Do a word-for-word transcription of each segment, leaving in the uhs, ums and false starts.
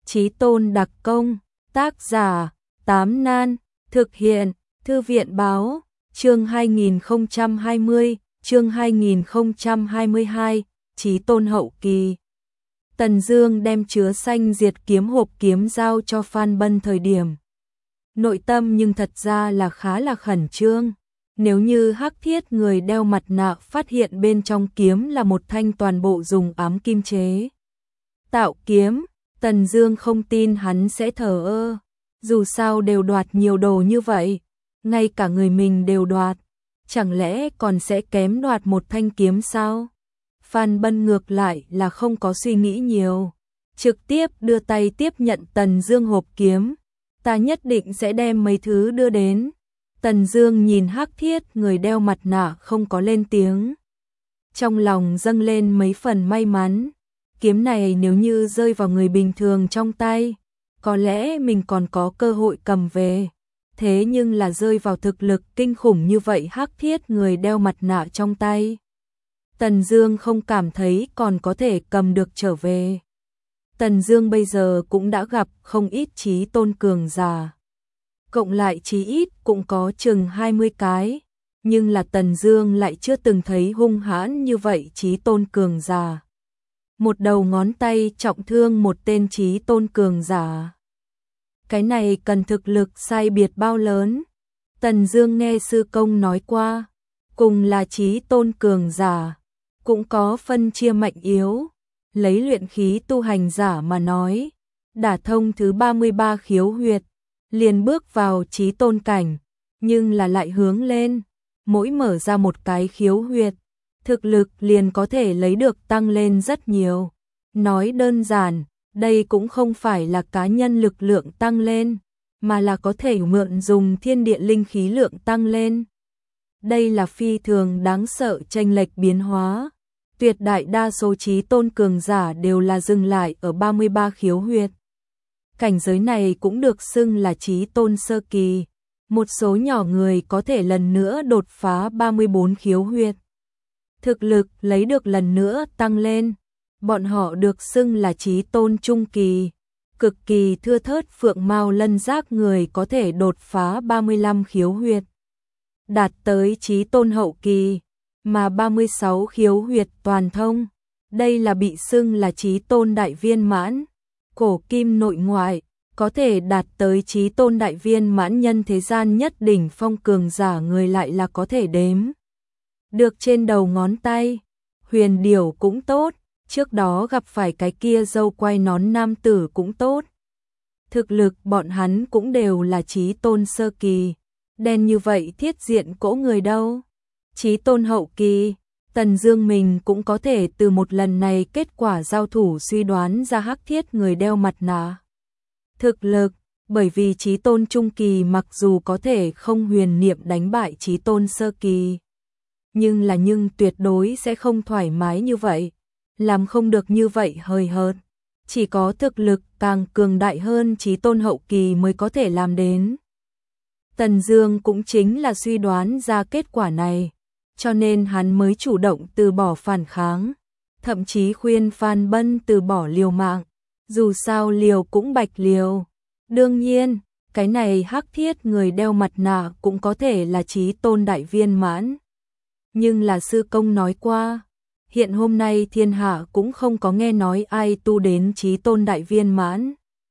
Chí Tôn đặc công, tác giả, Tám Nan, thực hiện, Thư viện báo, chương hai nghìn không trăm hai mươi, chương hai nghìn không trăm hai mươi hai, Chí Tôn hậu kỳ. Tần Dương đem chứa xanh diệt kiếm hộp kiếm giao cho Phan Bân thời điểm. Nội tâm nhưng thật ra là khá là khẩn trương. Nếu như Hắc Thiết người đeo mặt nạ phát hiện bên trong kiếm là một thanh toàn bộ dùng ám kim chế tạo kiếm, Tần Dương không tin hắn sẽ thờ ơ. Dù sao đều đoạt nhiều đồ như vậy, ngay cả người mình đều đoạt, chẳng lẽ còn sẽ kém đoạt một thanh kiếm sao? Phan Bân ngược lại là không có suy nghĩ nhiều, trực tiếp đưa tay tiếp nhận Tần Dương hộp kiếm. Ta nhất định sẽ đem mấy thứ đưa đến. Tần Dương nhìn Hắc Thiết người đeo mặt nạ không có lên tiếng, trong lòng dâng lên mấy phần may mắn. Kiếm này nếu như rơi vào người bình thường trong tay, có lẽ mình còn có cơ hội cầm về. Thế nhưng là rơi vào thực lực kinh khủng như vậy Hắc Thiết người đeo mặt nạ trong tay, Tần Dương không cảm thấy còn có thể cầm được trở về. Tần Dương bây giờ cũng đã gặp không ít chí tôn cường giả, cộng lại chí ít cũng có chừng hai mươi cái, nhưng là Tần Dương lại chưa từng thấy hung hãn như vậy chí tôn cường giả. Một đầu ngón tay trọng thương một tên chí tôn cường giả. Cái này cần thực lực sai biệt bao lớn? Tần Dương nghe sư công nói qua, cùng là chí tôn cường giả, cũng có phân chia mạnh yếu. Lấy luyện khí tu hành giả mà nói, đả thông thứ ba mươi ba khiếu huyệt, liền bước vào chí tôn cảnh, nhưng là lại hướng lên, mỗi mở ra một cái khiếu huyệt, thực lực liền có thể lấy được tăng lên rất nhiều. Nói đơn giản, đây cũng không phải là cá nhân lực lượng tăng lên, mà là có thể mượn dùng thiên địa linh khí lượng tăng lên. Đây là phi thường đáng sợ chênh lệch biến hóa. Tuyệt đại đa số chí tôn cường giả đều là dừng lại ở ba mươi ba khiếu huyệt. Cảnh giới này cũng được xưng là chí tôn sơ kỳ. Một số nhỏ người có thể lần nữa đột phá ba mươi bốn khiếu huyệt. Thực lực lấy được lần nữa tăng lên. Bọn họ được xưng là chí tôn trung kỳ. Cực kỳ thưa thớt phượng mao lân giác người có thể đột phá ba mươi lăm khiếu huyệt, đạt tới chí tôn hậu kỳ. Mà ba mươi sáu khiếu huyệt toàn thông, đây là bị xưng là chí tôn đại viên mãn. Cổ kim nội ngoại, có thể đạt tới chí tôn đại viên mãn nhân thế gian nhất đỉnh phong cường giả người lại là có thể đếm được trên đầu ngón tay. Huyền Điểu cũng tốt, trước đó gặp phải cái kia râu quai nón nam tử cũng tốt. Thực lực bọn hắn cũng đều là chí tôn sơ kỳ. Đen như vậy thiết diện cỗ người đâu? Chí tôn hậu kỳ. Tần Dương mình cũng có thể từ một lần này kết quả giao thủ suy đoán ra Hắc Thiết người đeo mặt nạ thực lực, bởi vì chí tôn trung kỳ mặc dù có thể không huyền niệm đánh bại chí tôn sơ kỳ, nhưng là nhưng tuyệt đối sẽ không thoải mái như vậy, làm không được như vậy hời hợt. Chỉ có thực lực càng cường đại hơn chí tôn hậu kỳ mới có thể làm đến. Tần Dương cũng chính là suy đoán ra kết quả này, cho nên hắn mới chủ động từ bỏ phản kháng, thậm chí khuyên Phan Bân từ bỏ liều mạng, dù sao liều cũng bạch liều. Đương nhiên, cái này Hắc Thiết người đeo mặt nạ cũng có thể là chí tôn đại viên mãn. Nhưng là sư công nói qua, hiện hôm nay thiên hạ cũng không có nghe nói ai tu đến chí tôn đại viên mãn.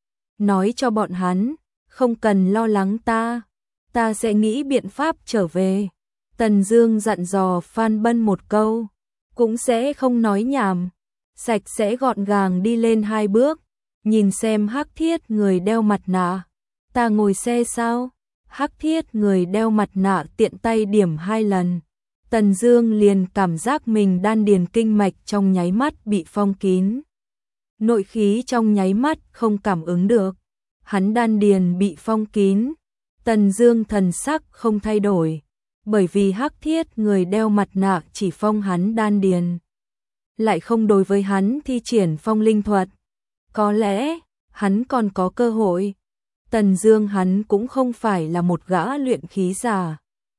Nói cho bọn hắn, không cần lo lắng ta, ta sẽ nghĩ biện pháp trở về. Tần Dương dặn dò Phan Bân một câu, cũng sẽ không nói nhảm, sạch sẽ gọn gàng đi lên hai bước, nhìn xem Hắc Thiết người đeo mặt nạ. Ta ngồi xe sao? Hắc Thiết người đeo mặt nạ tiện tay điểm hai lần. Tần Dương liền cảm giác mình đan điền kinh mạch trong nháy mắt bị phong kín. Nội khí trong nháy mắt không cảm ứng được. Hắn đan điền bị phong kín. Tần Dương thần sắc không thay đổi, bởi vì Hắc Thiết người đeo mặt nạ chỉ phong hắn đan điền, lại không đối với hắn thi triển phong linh thuật. Có lẽ hắn còn có cơ hội. Tần Dương hắn cũng không phải là một gã luyện khí giả,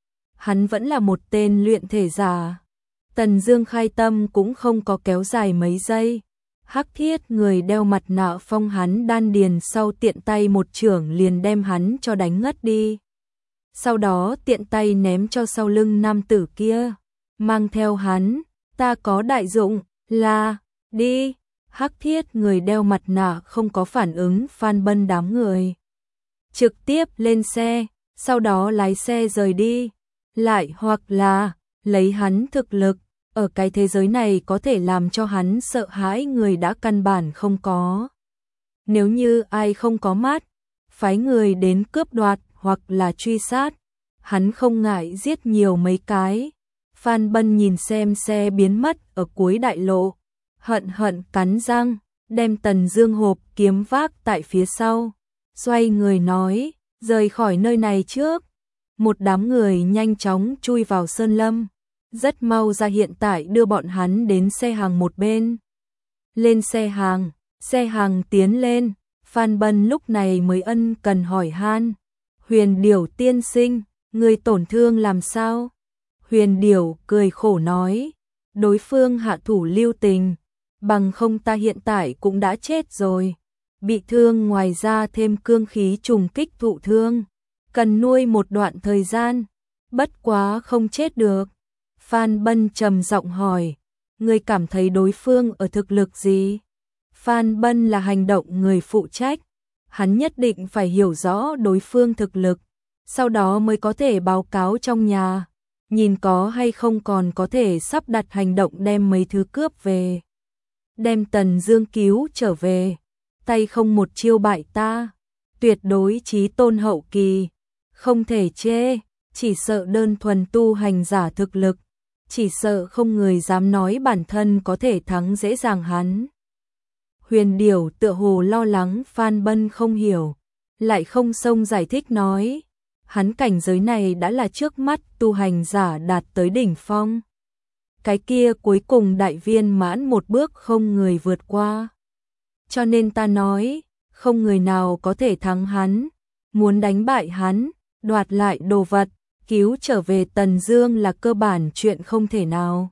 hắn vẫn là một tên luyện thể giả. Tần Dương khai tâm cũng không có kéo dài mấy giây, Hắc Thiết người đeo mặt nạ phong hắn đan điền, sau tiện tay một chưởng liền đem hắn cho đánh ngất đi. Sau đó tiện tay ném cho sau lưng nam tử kia, mang theo hắn, ta có đại dụng, là, đi. Hắc Thiết người đeo mặt nạ không có phản ứng Phan Bân đám người, trực tiếp lên xe, sau đó lái xe rời đi. Lại hoặc là lấy hắn thực lực ở cái thế giới này có thể làm cho hắn sợ hãi người đã căn bản không có. Nếu như ai không có mắt, phái người đến cướp đoạt hoặc là truy sát, hắn không ngại giết nhiều mấy cái. Phan Bân nhìn xem xe biến mất ở cuối đại lộ, hận hận cắn răng, đem Tần Dương hộp kiếm vác tại phía sau, xoay người nói, rời khỏi nơi này trước. Một đám người nhanh chóng chui vào sơn lâm, rất mau ra hiện tại đưa bọn hắn đến xe hàng một bên. Lên xe hàng, xe hàng tiến lên, Phan Bân lúc này mới ân cần hỏi han, Huyền Điểu tiên sinh, người tổn thương làm sao? Huyền Điểu cười khổ nói, đối phương hạ thủ lưu tình, bằng không ta hiện tại cũng đã chết rồi. Bị thương ngoài ra thêm cương khí trùng kích thụ thương, cần nuôi một đoạn thời gian, bất quá không chết được. Phan Bân trầm giọng hỏi, ngươi cảm thấy đối phương ở thực lực gì? Phan Bân là hành động người phụ trách, hắn nhất định phải hiểu rõ đối phương thực lực, sau đó mới có thể báo cáo trong nhà, nhìn có hay không còn có thể sắp đặt hành động đem mấy thứ cướp về. Đem Tần Dương cứu trở về, tay không một chiêu bại ta, tuyệt đối chí tôn hậu kỳ, không thể chê, chỉ sợ đơn thuần tu hành giả thực lực, chỉ sợ không người dám nói bản thân có thể thắng dễ dàng hắn. Huyền Điểu tựa hồ lo lắng Phan Bân không hiểu, lại không xông giải thích nói, hắn cảnh giới này đã là trước mắt tu hành giả đạt tới đỉnh phong. Cái kia cuối cùng đại viên mãn một bước không người vượt qua. Cho nên ta nói, không người nào có thể thắng hắn, muốn đánh bại hắn, đoạt lại đồ vật, cứu trở về Tần Dương là cơ bản chuyện không thể nào.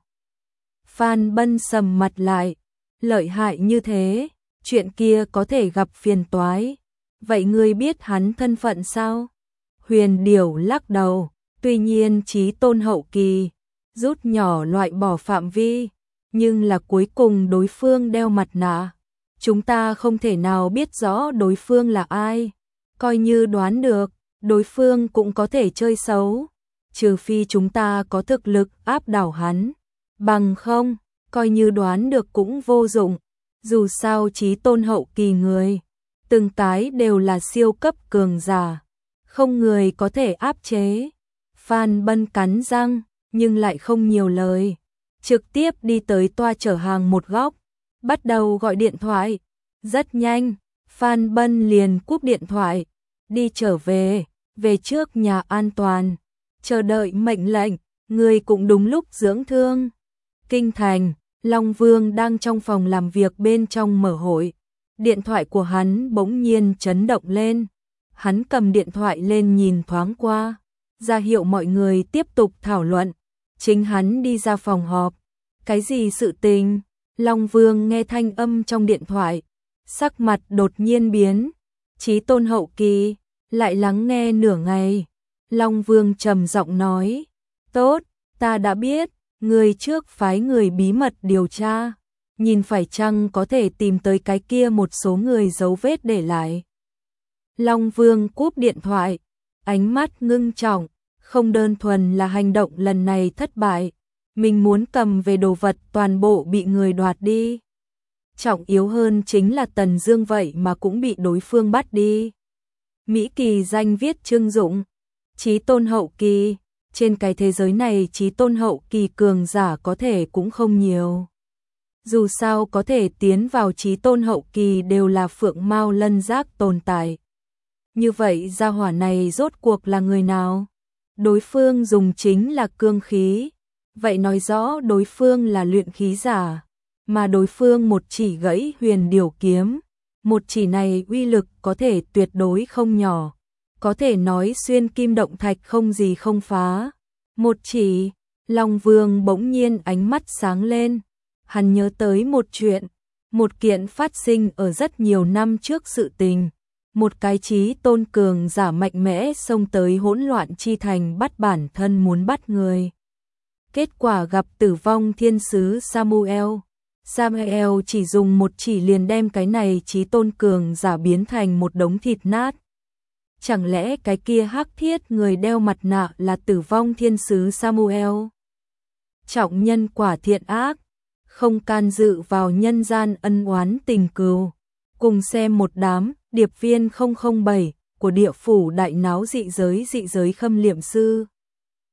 Phan Bân sầm mặt lại, lợi hại như thế, chuyện kia có thể gặp phiền toái. Vậy ngươi biết hắn thân phận sao? Huyền Điểu lắc đầu, tuy nhiên chí tôn hậu kỳ, rút nhỏ loại bỏ phạm vi, nhưng là cuối cùng đối phương đeo mặt nạ, chúng ta không thể nào biết rõ đối phương là ai, coi như đoán được, đối phương cũng có thể chơi xấu, trừ phi chúng ta có thực lực áp đảo hắn, bằng không, coi như đoán được cũng vô dụng, dù sao chí tôn hậu kỳ người, từng cái đều là siêu cấp cường giả, không người có thể áp chế. Phan Bân cắn răng, nhưng lại không nhiều lời, trực tiếp đi tới toa chở hàng một góc, bắt đầu gọi điện thoại. Rất nhanh, Phan Bân liền cúp điện thoại, đi trở về, về trước nhà an toàn, chờ đợi mệnh lệnh, người cũng đúng lúc dưỡng thương. Kinh thành, Long Vương đang trong phòng làm việc bên trong mở hội, điện thoại của hắn bỗng nhiên chấn động lên, hắn cầm điện thoại lên nhìn thoáng qua, ra hiệu mọi người tiếp tục thảo luận, chính hắn đi ra phòng họp. Cái gì sự tình? Long Vương nghe thanh âm trong điện thoại, sắc mặt đột nhiên biến, chí tôn hậu kỳ, lại lắng nghe nửa ngày. Long Vương trầm giọng nói, tốt, ta đã biết, người trước phái người bí mật điều tra, nhìn phải chăng có thể tìm tới cái kia một số người dấu vết để lại. Long Vương cúp điện thoại, ánh mắt ngưng trọng, không đơn thuần là hành động lần này thất bại, mình muốn cầm về đồ vật toàn bộ bị người đoạt đi. Trọng yếu hơn chính là Tần Dương vậy mà cũng bị đối phương bắt đi. Mỹ Kỳ danh viết Trương Dụng, chí tôn hậu kỳ, trên cái thế giới này chí tôn hậu kỳ cường giả có thể cũng không nhiều. Dù sao có thể tiến vào chí tôn hậu kỳ đều là phượng mao lân giác tồn tại. Như vậy gia hỏa này rốt cuộc là người nào? Đối phương dùng chính là cương khí, vậy nói rõ đối phương là luyện khí giả, mà đối phương một chỉ gãy Huyền Điểu kiếm, một chỉ này uy lực có thể tuyệt đối không nhỏ, có thể nói xuyên kim động thạch không gì không phá. Một chỉ, Long Vương bỗng nhiên ánh mắt sáng lên, hắn nhớ tới một chuyện, Một kiện phát sinh ở rất nhiều năm trước sự tình, một cái chí tôn cường giả mạnh mẽ xông tới hỗn loạn chi thành bắt bản thân muốn bắt người. Kết quả gặp tử vong thiên sứ Samuel. Samuel chỉ dùng một chỉ liền đem cái này chí tôn cường giả biến thành một đống thịt nát. Chẳng lẽ cái kia hắc thiết người đeo mặt nạ là tử vong thiên sứ Samuel? Trọng nhân quả thiện ác, không can dự vào nhân gian ân oán tình cừu. Cùng xem một đám điệp viên không không bảy của địa phủ đại náo dị giới dị giới khâm liệm sư.